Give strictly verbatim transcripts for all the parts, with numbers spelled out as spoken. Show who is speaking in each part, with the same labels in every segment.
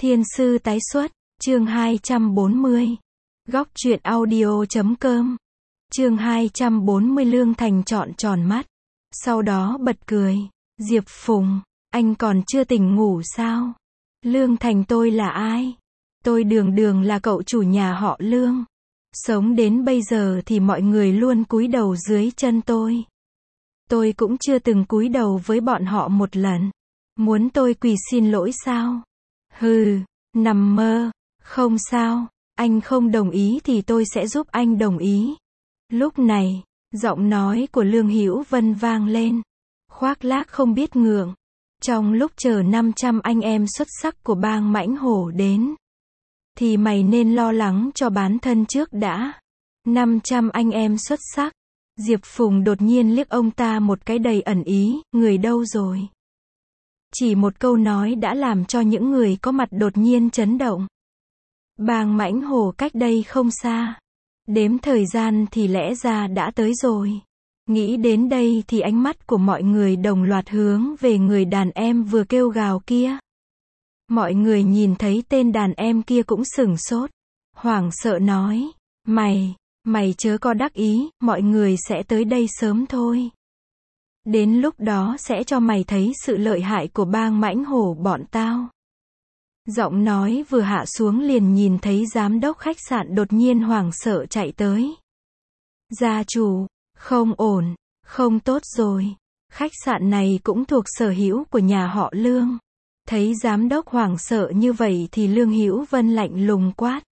Speaker 1: Thiên sư tái xuất, chương hai trăm bốn mươi. Góc truyện audio chấm com. Chương hai trăm bốn mươi Lương Thành trọn tròn mắt. Sau đó bật cười. Diệp Phùng, anh còn chưa tỉnh ngủ sao? Lương Thành tôi là ai? Tôi đường đường là cậu chủ nhà họ Lương. Sống đến bây giờ thì mọi người luôn cúi đầu dưới chân tôi. Tôi cũng chưa từng cúi đầu với bọn họ một lần. Muốn tôi quỳ xin lỗi sao? Hừ, nằm mơ. Không sao, anh không đồng ý thì tôi sẽ giúp anh đồng ý. Lúc này, giọng nói của Lương Hữu Vân vang lên. Khoác lác không biết ngượng. Trong lúc chờ năm trăm anh em xuất sắc của bang Mãnh Hổ đến, thì mày nên lo lắng cho bản thân trước đã. năm trăm anh em xuất sắc. Diệp Phùng đột nhiên liếc ông ta một cái đầy ẩn ý, người đâu rồi? Chỉ một câu nói đã làm cho những người có mặt đột nhiên chấn động. Bang Mãnh Hổ cách đây không xa. Đếm thời gian thì lẽ ra đã tới rồi. Nghĩ đến đây thì ánh mắt của mọi người đồng loạt hướng về người đàn em vừa kêu gào kia. Mọi người nhìn thấy tên đàn em kia cũng sửng sốt. Hoảng sợ nói, mày, mày chớ có đắc ý, mọi người sẽ tới đây sớm thôi. Đến lúc đó sẽ cho mày thấy sự lợi hại của bang Mãnh Hổ bọn tao. Giọng nói vừa hạ xuống liền nhìn thấy giám đốc khách sạn đột nhiên hoảng sợ chạy tới. Gia chủ, không ổn, không tốt rồi. Khách sạn này cũng thuộc sở hữu của nhà họ Lương. Thấy giám đốc hoảng sợ như vậy thì Lương Hữu Vân lạnh lùng quát.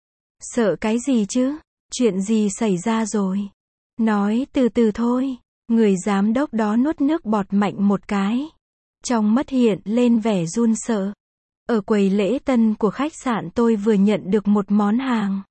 Speaker 1: Sợ cái gì chứ? Chuyện gì xảy ra rồi? Nói từ từ thôi. Người giám đốc đó nuốt nước bọt mạnh một cái. Trong mắt hiện lên vẻ run sợ. Ở quầy lễ tân của khách sạn tôi vừa nhận được một món hàng.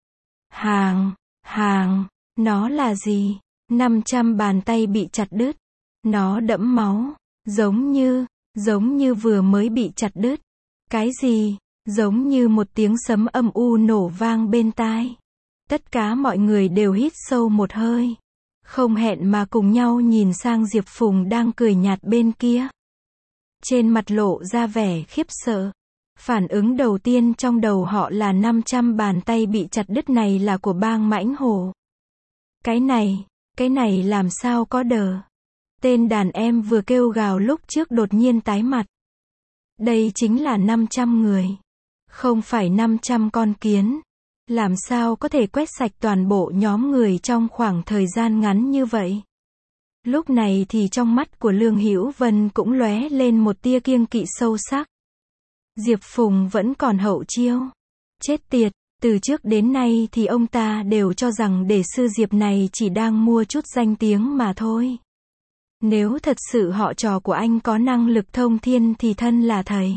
Speaker 1: Hàng, hàng, nó là gì? năm trăm bàn tay bị chặt đứt. Nó đẫm máu. Giống như, giống như vừa mới bị chặt đứt. Cái gì? Giống như một tiếng sấm âm u nổ vang bên tai. Tất cả mọi người đều hít sâu một hơi. Không hẹn mà cùng nhau nhìn sang Diệp Phùng đang cười nhạt bên kia. Trên mặt lộ ra vẻ khiếp sợ. Phản ứng đầu tiên trong đầu họ là năm trăm bàn tay bị chặt đứt này là của bang Mãnh Hổ. Cái này, cái này làm sao có đờ. Tên đàn em vừa kêu gào lúc trước đột nhiên tái mặt. Đây chính là năm trăm người. Không phải năm trăm con kiến. Làm sao có thể quét sạch toàn bộ nhóm người trong khoảng thời gian ngắn như vậy? Lúc này thì trong mắt của Lương Hữu Vân cũng lóe lên một tia kiêng kỵ sâu sắc. Diệp Phùng vẫn còn hậu chiêu. Chết tiệt, từ trước đến nay thì ông ta đều cho rằng để sư Diệp này chỉ đang mua chút danh tiếng mà thôi. Nếu thật sự họ trò của anh có năng lực thông thiên thì thân là thầy.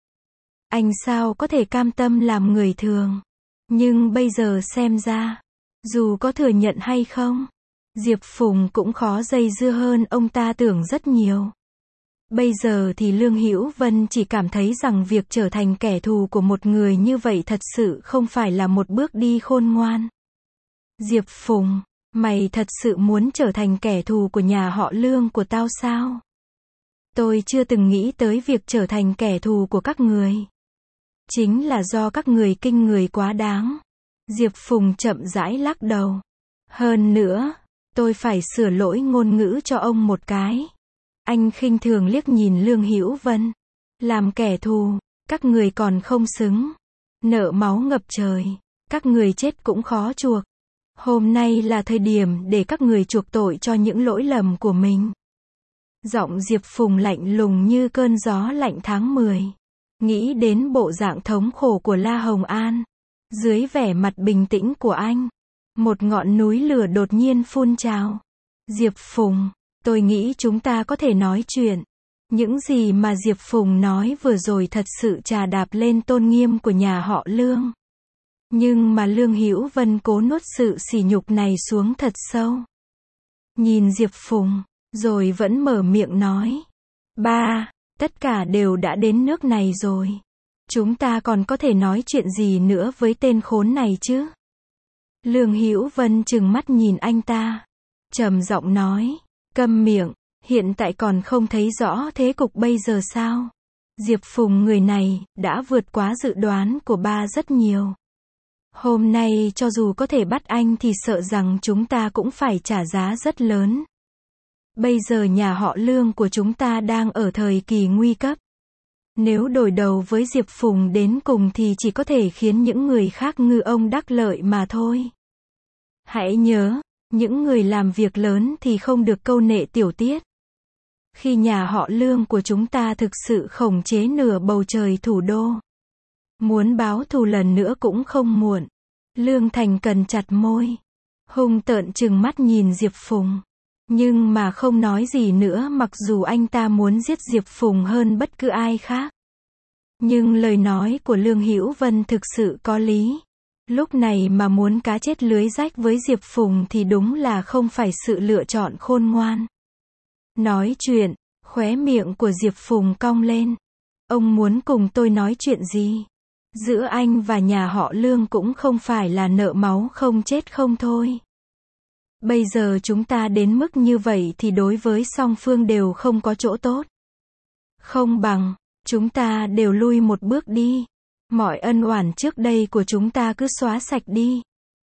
Speaker 1: Anh sao có thể cam tâm làm người thường? Nhưng bây giờ xem ra, dù có thừa nhận hay không, Diệp Phùng cũng khó dây dưa hơn ông ta tưởng rất nhiều. Bây giờ thì Lương Hữu Vân chỉ cảm thấy rằng việc trở thành kẻ thù của một người như vậy thật sự không phải là một bước đi khôn ngoan. Diệp Phùng, mày thật sự muốn trở thành kẻ thù của nhà họ Lương của tao sao? Tôi chưa từng nghĩ tới việc trở thành kẻ thù của các người. Chính là do các người kinh người quá đáng. Diệp Phùng chậm rãi lắc đầu. Hơn nữa, tôi phải sửa lỗi ngôn ngữ cho ông một cái. Anh khinh thường liếc nhìn Lương Hữu Vân. Làm kẻ thù, các người còn không xứng. Nợ máu ngập trời, các người chết cũng khó chuộc. Hôm nay là thời điểm để các người chuộc tội cho những lỗi lầm của mình. Giọng Diệp Phùng lạnh lùng như cơn gió lạnh tháng mười. Nghĩ đến bộ dạng thống khổ của La Hồng An. Dưới vẻ mặt bình tĩnh của anh, một ngọn núi lửa đột nhiên phun trào. Diệp Phùng, tôi nghĩ chúng ta có thể nói chuyện. Những gì mà Diệp Phùng nói vừa rồi thật sự chà đạp lên tôn nghiêm của nhà họ Lương. Nhưng mà Lương Hữu Vân cố nuốt sự sỉ nhục này xuống thật sâu. Nhìn Diệp Phùng, rồi vẫn mở miệng nói. Ba, tất cả đều đã đến nước này rồi. Chúng ta còn có thể nói chuyện gì nữa với tên khốn này chứ? Lương Hữu Vân trừng mắt nhìn anh ta. Trầm giọng nói. Câm miệng, hiện tại còn không thấy rõ thế cục bây giờ sao? Diệp Phùng người này, đã vượt quá dự đoán của ba rất nhiều. Hôm nay cho dù có thể bắt anh thì sợ rằng chúng ta cũng phải trả giá rất lớn. Bây giờ nhà họ Lương của chúng ta đang ở thời kỳ nguy cấp. Nếu đổi đầu với Diệp Phùng đến cùng thì chỉ có thể khiến những người khác ngư ông đắc lợi mà thôi. Hãy nhớ, những người làm việc lớn thì không được câu nệ tiểu tiết. Khi nhà họ Lương của chúng ta thực sự khống chế nửa bầu trời thủ đô, muốn báo thù lần nữa cũng không muộn. Lương Thành cần chặt môi, hung tợn trừng mắt nhìn Diệp Phùng. Nhưng mà không nói gì nữa, mặc dù anh ta muốn giết Diệp Phùng hơn bất cứ ai khác. Nhưng lời nói của Lương Hữu Vân thực sự có lý. Lúc này mà muốn cá chết lưới rách với Diệp Phùng thì đúng là không phải sự lựa chọn khôn ngoan. Nói chuyện, khóe miệng của Diệp Phùng cong lên. Ông muốn cùng tôi nói chuyện gì? Giữa anh và nhà họ Lương cũng không phải là nợ máu không chết không thôi. Bây giờ chúng ta đến mức như vậy thì đối với song phương đều không có chỗ tốt. Không bằng, chúng ta đều lui một bước đi. Mọi ân oán trước đây của chúng ta cứ xóa sạch đi.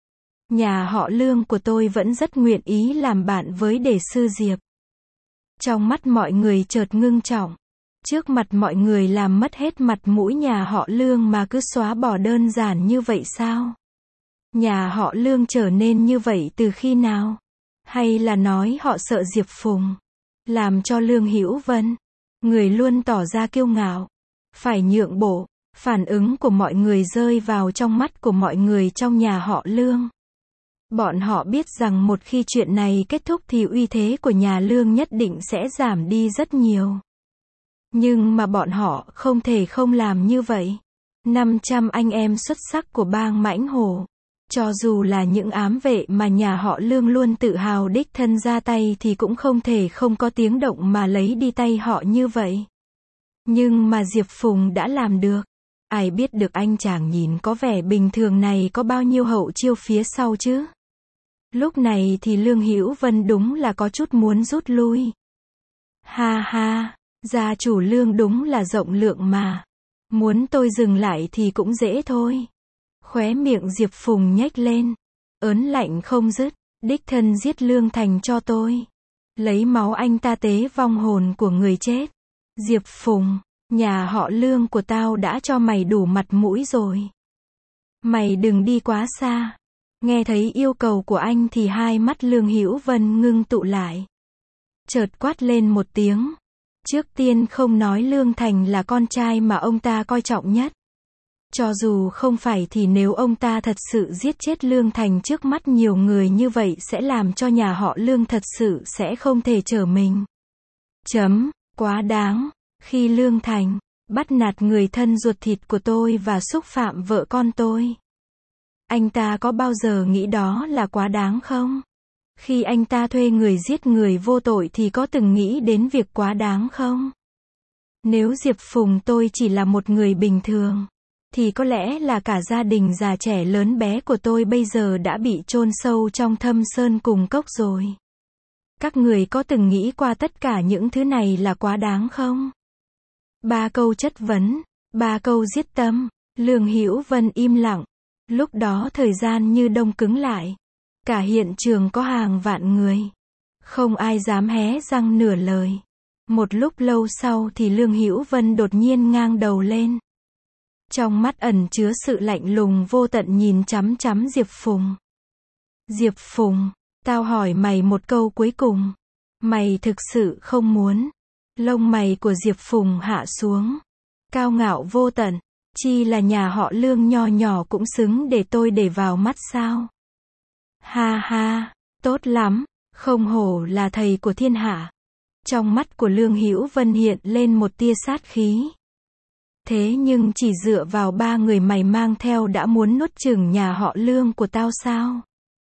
Speaker 1: Nhà họ Lương của tôi vẫn rất nguyện ý làm bạn với đề sư Diệp. Trong mắt mọi người chợt ngưng trọng. Trước mặt mọi người làm mất hết mặt mũi nhà họ Lương mà cứ xóa bỏ đơn giản như vậy sao? Nhà họ Lương trở nên như vậy từ khi nào? Hay là nói họ sợ Diệp Phùng? Làm cho Lương Hữu Vân, người luôn tỏ ra kiêu ngạo, phải nhượng bộ. Phản ứng của mọi người rơi vào trong mắt của mọi người trong nhà họ Lương. Bọn họ biết rằng một khi chuyện này kết thúc thì uy thế của nhà Lương nhất định sẽ giảm đi rất nhiều. Nhưng mà bọn họ không thể không làm như vậy. năm trăm anh em xuất sắc của bang Mãnh Hổ, cho dù là những ám vệ mà nhà họ Lương luôn tự hào đích thân ra tay thì cũng không thể không có tiếng động mà lấy đi tay họ như vậy. Nhưng mà Diệp Phùng đã làm được. Ai biết được anh chàng nhìn có vẻ bình thường này có bao nhiêu hậu chiêu phía sau chứ? Lúc này thì Lương Hữu Vân đúng là có chút muốn rút lui. Ha ha, gia chủ Lương đúng là rộng lượng mà. Muốn tôi dừng lại thì cũng dễ thôi. Khóe miệng Diệp Phùng nhếch lên. Ớn lạnh không dứt, đích thân giết Lương Thành cho tôi. Lấy máu anh ta tế vong hồn của người chết. Diệp Phùng, nhà họ Lương của tao đã cho mày đủ mặt mũi rồi. Mày đừng đi quá xa. Nghe thấy yêu cầu của anh thì hai mắt Lương Hữu Vân ngưng tụ lại. Chợt quát lên một tiếng. Trước tiên không nói Lương Thành là con trai mà ông ta coi trọng nhất. Cho dù không phải thì nếu ông ta thật sự giết chết Lương Thành trước mắt nhiều người như vậy sẽ làm cho nhà họ Lương thật sự sẽ không thể trở mình. Chấm, quá đáng. Khi Lương Thành bắt nạt người thân ruột thịt của tôi và xúc phạm vợ con tôi. Anh ta có bao giờ nghĩ đó là quá đáng không? Khi anh ta thuê người giết người vô tội thì có từng nghĩ đến việc quá đáng không? Nếu Diệp Phùng tôi chỉ là một người bình thường, thì có lẽ là cả gia đình già trẻ lớn bé của tôi bây giờ đã bị chôn sâu trong thâm sơn cùng cốc rồi. Các người có từng nghĩ qua tất cả những thứ này là quá đáng không? Ba câu chất vấn, ba câu giết tâm. Lương Hữu Vân im lặng. Lúc đó thời gian như đông cứng lại. Cả hiện trường có hàng vạn người. Không ai dám hé răng nửa lời. Một lúc lâu sau thì Lương Hữu Vân đột nhiên ngang đầu lên. Trong mắt ẩn chứa sự lạnh lùng vô tận nhìn chằm chằm Diệp Phùng. Diệp Phùng, tao hỏi mày một câu cuối cùng. Mày thực sự không muốn? Lông mày của Diệp Phùng hạ xuống. Cao ngạo vô tận. Chi là nhà họ Lương nho nhỏ cũng xứng để tôi để vào mắt sao? Ha ha, tốt lắm, không hổ là thầy của thiên hạ. Trong mắt của Lương Hữu Vân hiện lên một tia sát khí. Thế nhưng chỉ dựa vào ba người mày mang theo đã muốn nuốt chửng nhà họ Lương của tao sao?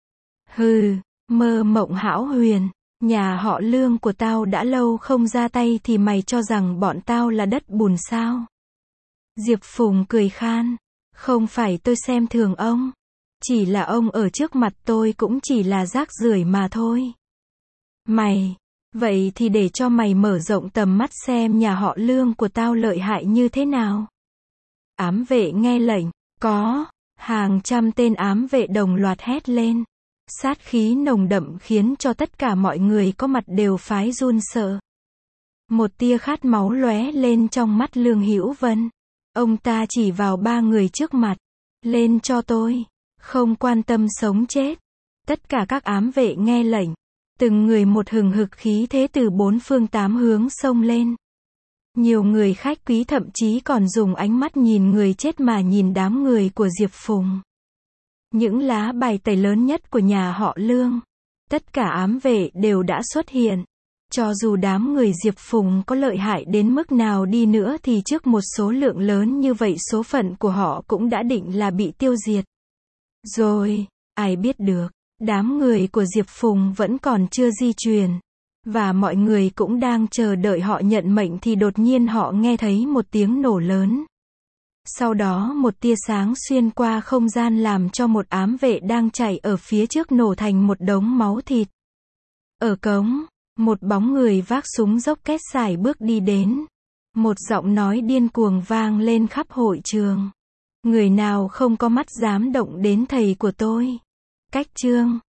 Speaker 1: Hừ, mơ mộng hão huyền. Nhà họ Lương của tao đã lâu không ra tay thì mày cho rằng bọn tao là đất bùn sao? Diệp Phùng cười khan. Không phải tôi xem thường ông. Chỉ là ông ở trước mặt tôi cũng chỉ là rác rưởi mà thôi. Mày, Vậy thì để cho mày mở rộng tầm mắt xem nhà họ Lương của tao lợi hại như thế nào. Ám vệ nghe lệnh, có, hàng trăm tên ám vệ đồng loạt hét lên. Sát khí nồng đậm khiến cho tất cả mọi người có mặt đều phái run sợ. Một tia khát máu lóe lên trong mắt Lương Hữu Vân. Ông ta chỉ vào ba người trước mặt. Lên cho tôi. Không quan tâm sống chết. Tất cả các ám vệ nghe lệnh. Từng người một hừng hực khí thế từ bốn phương tám hướng xông lên. Nhiều người khách quý thậm chí còn dùng ánh mắt nhìn người chết mà nhìn đám người của Diệp Phùng. Những lá bài tẩy lớn nhất của nhà họ Lương. Tất cả ám vệ đều đã xuất hiện. Cho dù đám người Diệp Phùng có lợi hại đến mức nào đi nữa thì trước một số lượng lớn như vậy số phận của họ cũng đã định là bị tiêu diệt. Rồi, ai biết được, đám người của Diệp Phùng vẫn còn chưa di chuyển. Và mọi người cũng đang chờ đợi họ nhận mệnh thì đột nhiên họ nghe thấy một tiếng nổ lớn. Sau đó một tia sáng xuyên qua không gian làm cho một ám vệ đang chạy ở phía trước nổ thành một đống máu thịt. Ở cống, một bóng người vác súng dốc két sải bước đi đến. Một giọng nói điên cuồng vang lên khắp hội trường. Người nào không có mắt dám động đến thầy của tôi. Cách chương